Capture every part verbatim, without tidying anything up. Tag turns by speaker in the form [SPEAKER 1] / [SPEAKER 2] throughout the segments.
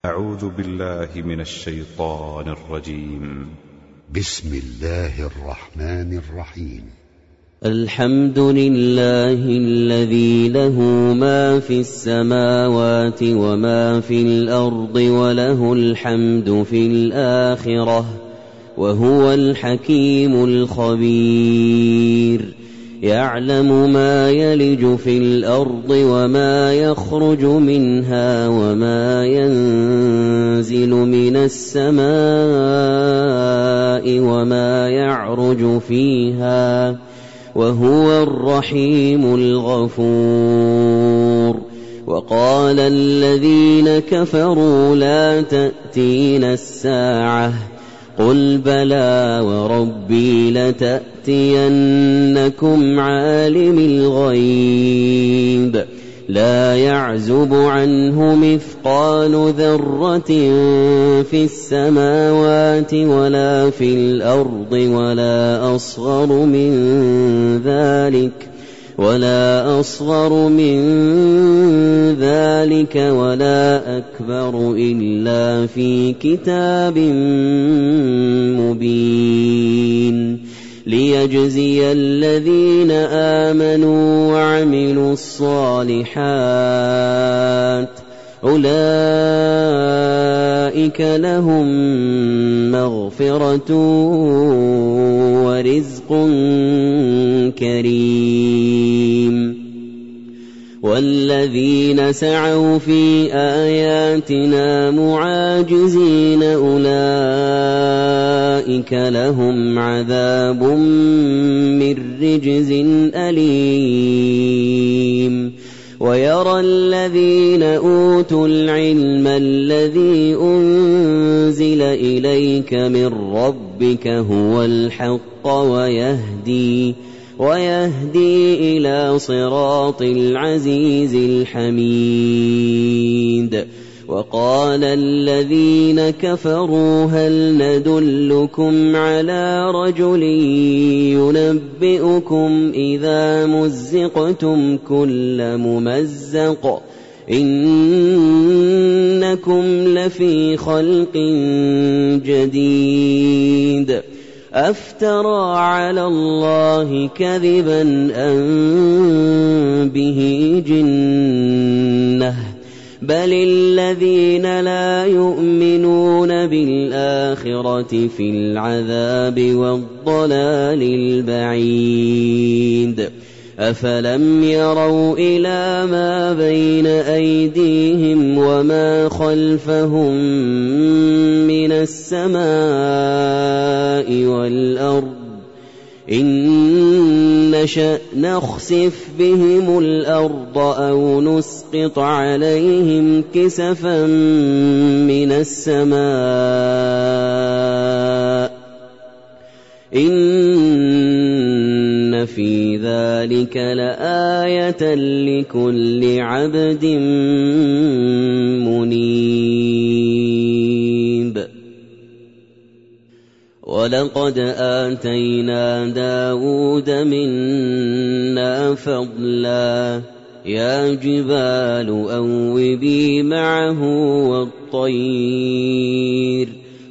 [SPEAKER 1] أعوذ بالله من الشيطان الرجيم.
[SPEAKER 2] بسم الله الرحمن الرحيم.
[SPEAKER 3] الحمد لله الذي له ما في السماوات وما في الأرض وله الحمد في الآخرة وهو الحكيم الخبير. يعلم ما يلج في الأرض وما يخرج منها وما ينزل من السماء وما يعرج فيها وهو الرحيم الغفور. وقال الذين كفروا لا تأتينا الساعة قل بلى وربي لتأتينكم عالم الغيب لا يعزب عنه مثقال ذرة في السماوات ولا في الأرض ولا أصغر من ذلك ولا أصغر من ذلك ولا أكبر إلا في كتاب مبين ليجزي الذين آمنوا وعملوا الصالحات أولئك لهم مغفرة ورزق كريم. والذين سعوا في آياتنا معاجزين أولئك لهم عذاب من رجز أليم. ويرى الذين أوتوا العلم الذي أنزل إليك من ربك هو الحق ويهدي ويهدي إلى صراط العزيز الحميد. وقال الذين كفروا هل ندلكم على رجل ينبئكم إذا مزقتم كل ممزق إنكم لفي خلق جديد أفترى على الله كذبا أم به جنة بل الذين لا يؤمنون بالآخرة في العذاب والضلال البعيد. أفلم يروا إلى ما بين أيديهم وما خلفهم من السماء والأرض إن نشأ نخسف بهم الأرض أو نسقط عليهم كسفا من السماء إن في ذلك لآية لكل عبد منيب. ولقد آتينا داود منا فضلا يا جبال أوبي معه والطير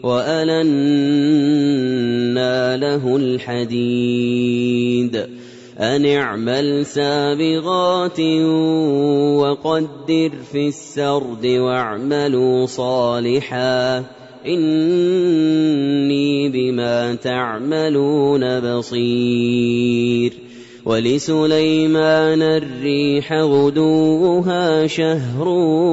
[SPEAKER 3] وألنا له الحديد أن اعمل سابغات وقدر في السرد واعملوا صالحا إني بما تعملون بصير. ولسليمان الريح غدوها شهر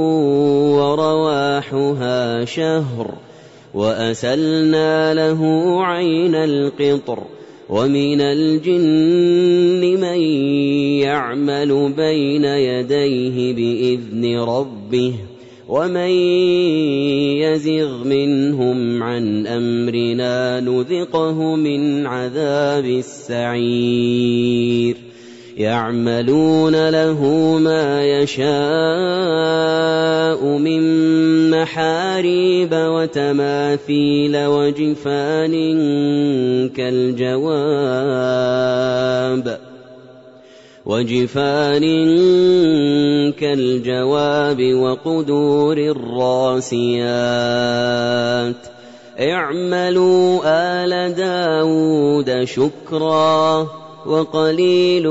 [SPEAKER 3] ورواحها شهر وأسلنا له عين القطر ومن الجن من يعمل بين يديه بإذن ربه ومن يزغ منهم عن أمرنا نذقه من عذاب السعير. يعملون له ما يشاء من محاريب وتماثيل وجفان كالجواب وجفان كالجواب وقدور الراسيات اعملوا آل داود شكرا وقليل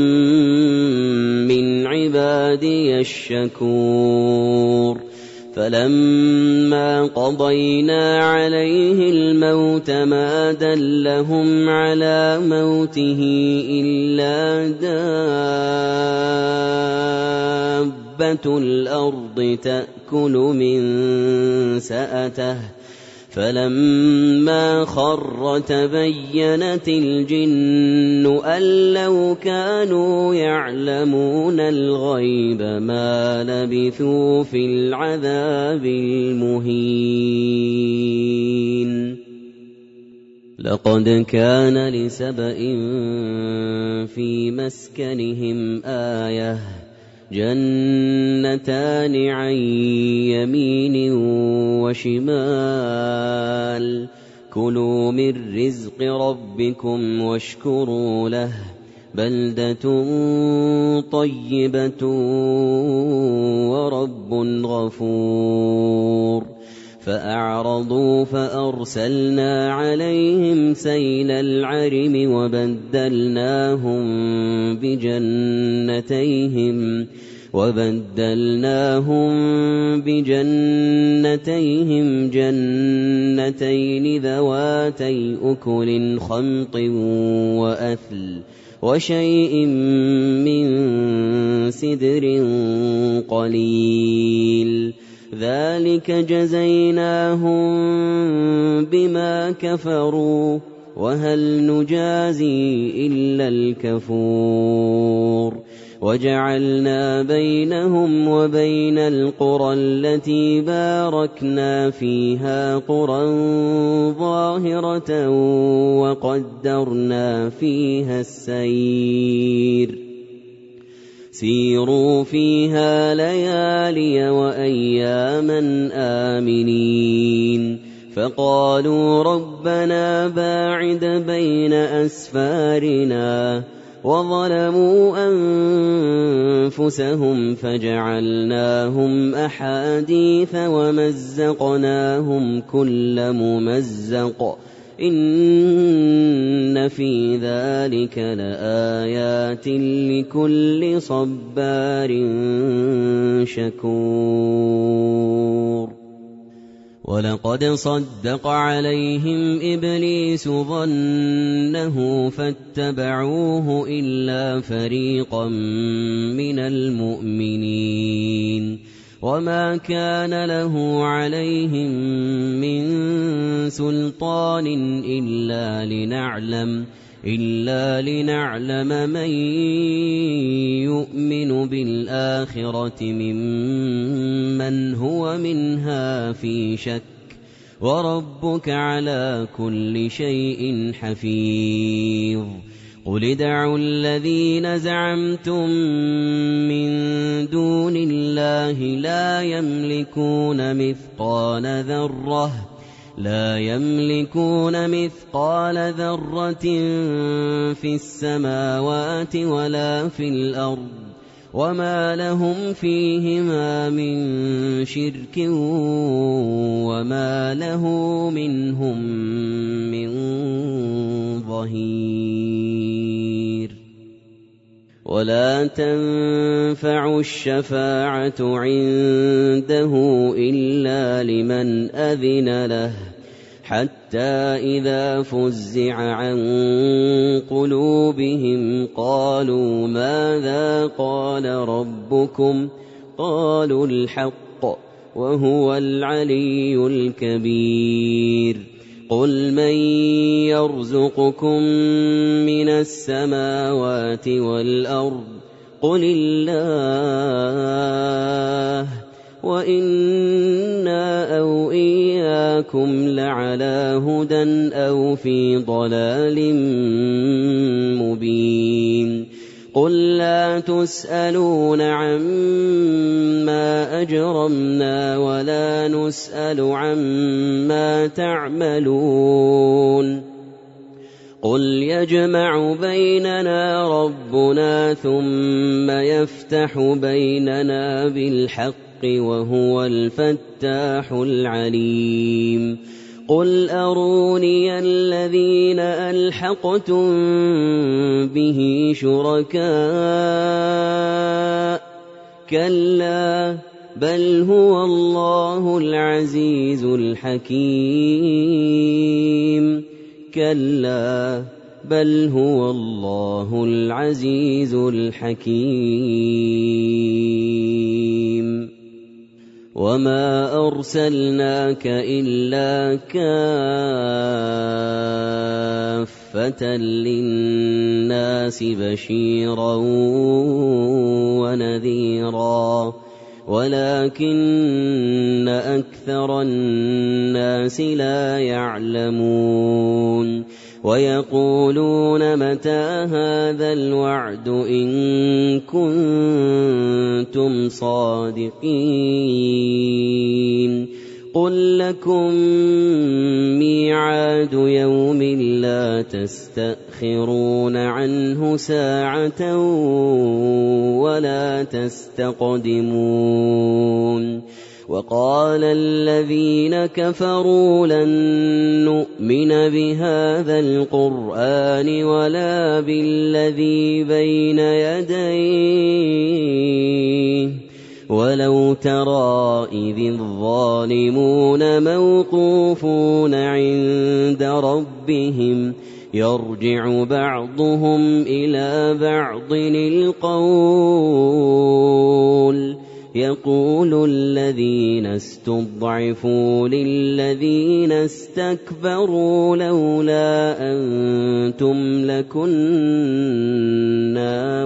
[SPEAKER 3] من عبادي الشكور فلما قضينا عليه الموت ما دلهم على موته إلا دابة الأرض تأكل من سأته فلما خر تبينت الجن أن لو كانوا يعلمون الغيب ما لبثوا في العذاب المهين لقد كان لسبإ في مسكنهم آية جنتان عن يمين وشمال كلوا من رزق ربكم واشكروا له بلدة طيبة ورب غفور فأعرضوا فأرسلنا عليهم سيل العرم وبدلناهم بجنتيهم وبدلناهم بجنتيهم جنتين ذواتي أكل خمط وأثل وشيء من سدر قليل ذلك جزيناهم بما كفروا وهل نجازي إلا الكفور وجعلنا بينهم وبين القرى التي باركنا فيها قرى ظاهرة وقدرنا فيها السير سيروا فيها ليالي وأياما آمنين فقالوا ربنا باعد بين أسفارنا وظلموا أنفسهم فجعلناهم أحاديث ومزقناهم كل ممزق إن في ذلك لآيات لكل صبار شكور ولقد صدق عليهم إبليس ظنه فاتبعوه إلا فريقا من المؤمنين وما كان له عليهم من سلطان إلا لنعلم إلا لنعلم من يؤمن بالآخرة ممن هو منها في شك وربك على كل شيء حفيظ قل ادعوا الذين زعمتم من دون الله لا يملكون مثقال ذرة لا يملكون مثقال ذرة في السماوات ولا في الأرض وما لهم فيهما من شرك وما له منهم من ظهير ولا تنفع الشفاعة عنده إلا لمن أذن له حتى إذا فزع عن قلوبهم قالوا ماذا قال ربكم قالوا الحق وهو العلي الكبير قل من يرزقكم من السماوات والأرض قل الله وإنا أو إياكم لعلى هدى أو في ضلال مبين قل لا تسألون عما أجرمنا ولا نسأل عما تعملون قل يجمع بيننا ربنا ثم يفتح بيننا بالحق وهو الفتاح العليم قل أروني الذين ألحقتم به شركاء كلا بل هو الله العزيز الحكيم كلا بل هو الله العزيز الحكيم وما أرسلناك إلا كافة للناس بشيرا ونذيرا ولكن أكثر الناس لا يعلمون ويقولون متى هذا الوعد إن كنتم صادقين قل لكم ميعاد يوم لا تستأخرون عنه ساعة ولا تستقدمون وقال الذين كفروا لن نؤمن بهذا القرآن ولا بالذي بين يديه ولو ترى إذ الظالمون موقوفون عند ربهم يرجع بعضهم إلى بعض القول يقول الذين استضعفوا للذين استكبروا لولا أنتم لكنا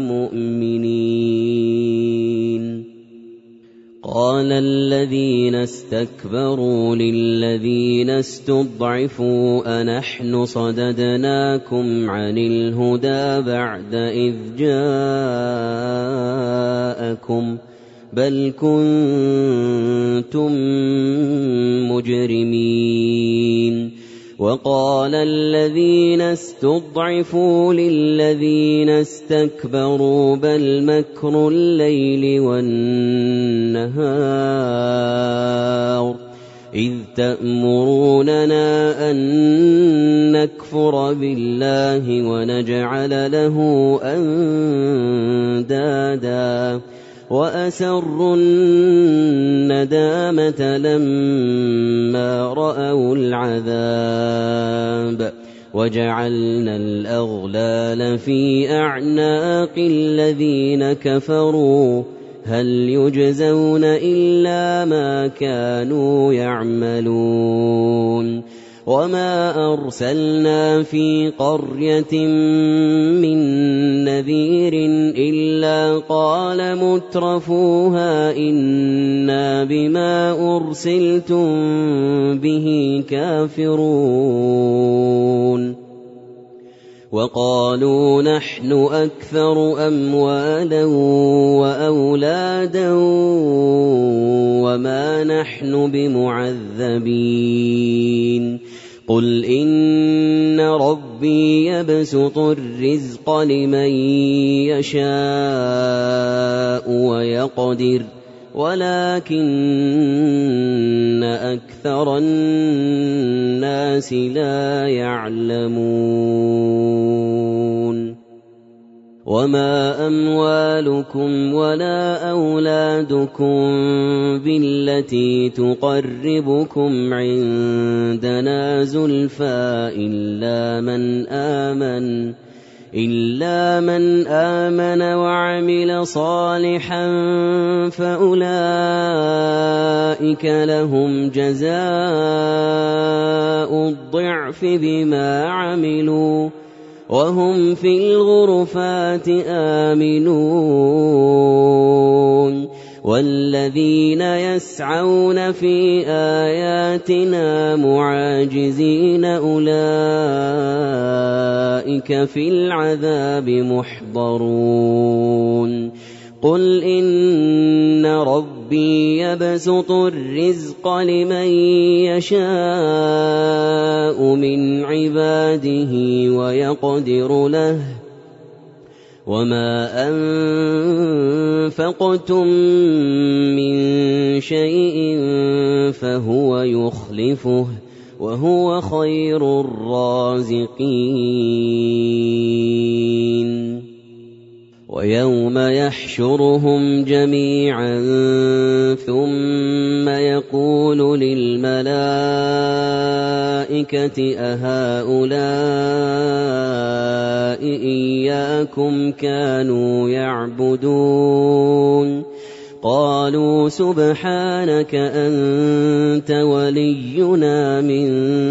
[SPEAKER 3] مؤمنين قال الذين استكبروا للذين استضعفوا أنحن صددناكم عن الهدى بعد إذ جاءكم بل كنتم مجرمين وقال الذين استضعفوا للذين استكبروا بل مكر الليل والنهار إذ تأمروننا أن نكفر بالله ونجعل له أندادا وأسروا الندامة لما رأوا العذاب وجعلنا الأغلال في أعناق الذين كفروا هل يجزون إلا ما كانوا يعملون وما أرسلنا في قرية من نذير إلا قال مترفوها إنا بما أرسلتم به كافرون وقالوا نحن أكثر أموالا وأولادا وما نحن بمعذبين قل إن ربي يبسط الرزق لمن يشاء ويقدر ولكن أكثر الناس لا يعلمون وما أموالكم ولا أولادكم بالتي تقربكم عندنا زلفى إلا من آمن إلا من آمن وعمل صالحا فأولئك لهم جزاء الضعف بما عملوا وهم في الغرفات آمنون والذين يسعون في آياتنا معاجزين أولئك في العذاب محضرون قل إن رب ربي يبسط الرزق لمن يشاء من عباده ويقدر له وما أنفقتم من شيء فهو يخلفه وهو خير الرازقين ويوم يحشرهم جميعا ثم يقول للملائكة أهؤلاء إياكم كانوا يعبدون قالوا سبحانك أنت ولينا من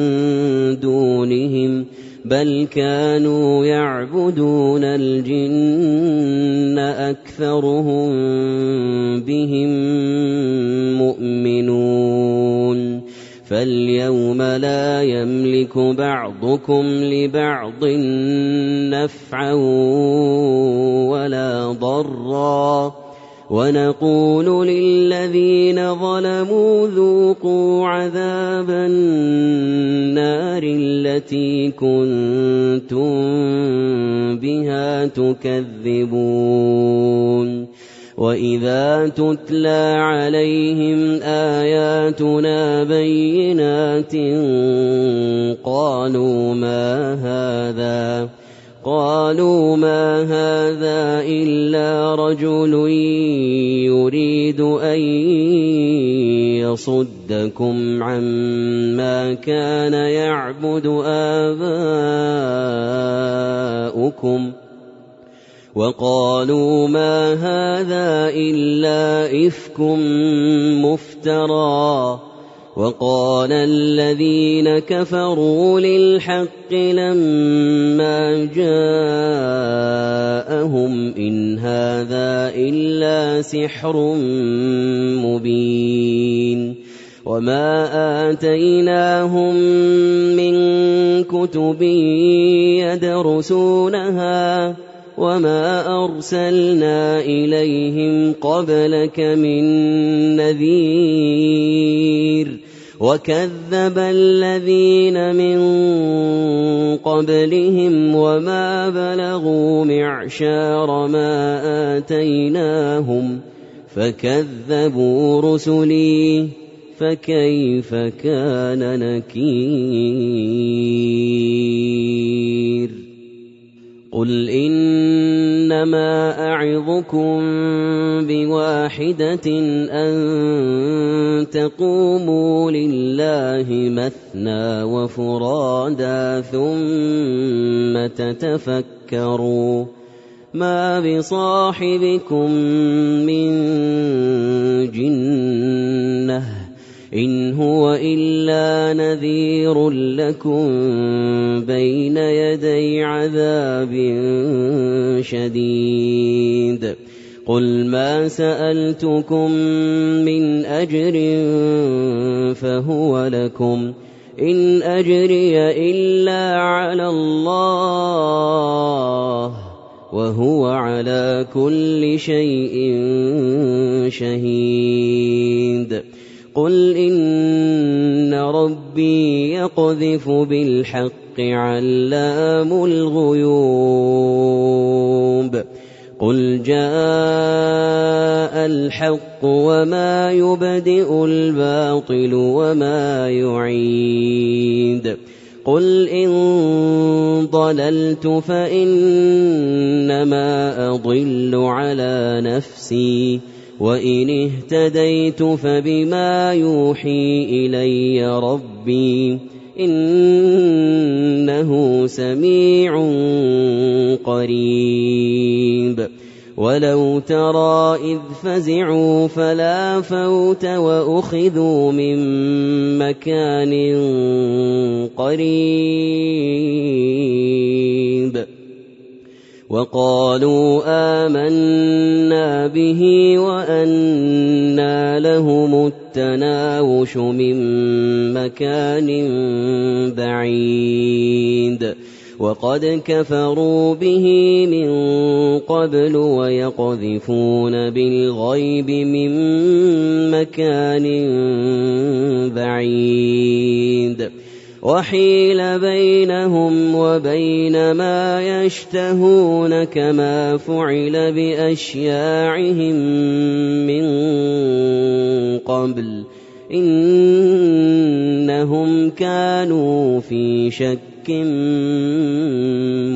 [SPEAKER 3] دونهم بل كانوا يعبدون الجن أكثرهم بهم مؤمنون فاليوم لا يملك بعضكم لبعض نفعا ولا ضرا ونقول للذين ظلموا ذوقوا عذاب النار التي كنتم بها تكذبون وإذا تتلى عليهم آياتنا بينات قالوا ما هذا قالوا ما هذا إلا رجل يريد أن يصدكم عما كان يعبد آباؤكم وقالوا ما هذا إلا إفك مفترى وقال الذين كفروا للحق لما جاءهم إن هذا إلا سحر مبين وما آتيناهم من كتب يدرسونها وما أرسلنا إليهم قبلك من نذير وكذب الذين من قبلهم وما بلغوا معشار ما آتيناهم فكذبوا رسلي فكيف كان نكير قل إنما أعظكم بواحدة أن تقوموا لله مثنى وفرادا ثم تتفكروا ما بصاحبكم من جنة إن هو إلا نذير لكم بين يدي عذاب شديد قل ما سألتكم من أجر فهو لكم إن أجري إلا على الله وهو على كل شيء شهيد قل إن ربي يقذف بالحق علام الغيوب قل جاء الحق وما يبدئ الباطل وما يعيد قل إن ضللت فإنما أضل على نفسي وإن اهتديت فبما يوحي إلي ربي إنه سميع قريب ولو ترى إذ فزعوا فلا فوت وأخذوا من مكان قريب وقالوا آمنا به وأنى لهم التناوش من مكان بعيد وقد كفروا به من قبل ويقذفون بالغيب من مكان بعيد وحيل بينهم وبين ما يشتهون كما فعل بأشياعهم من قبل إنهم كانوا في شك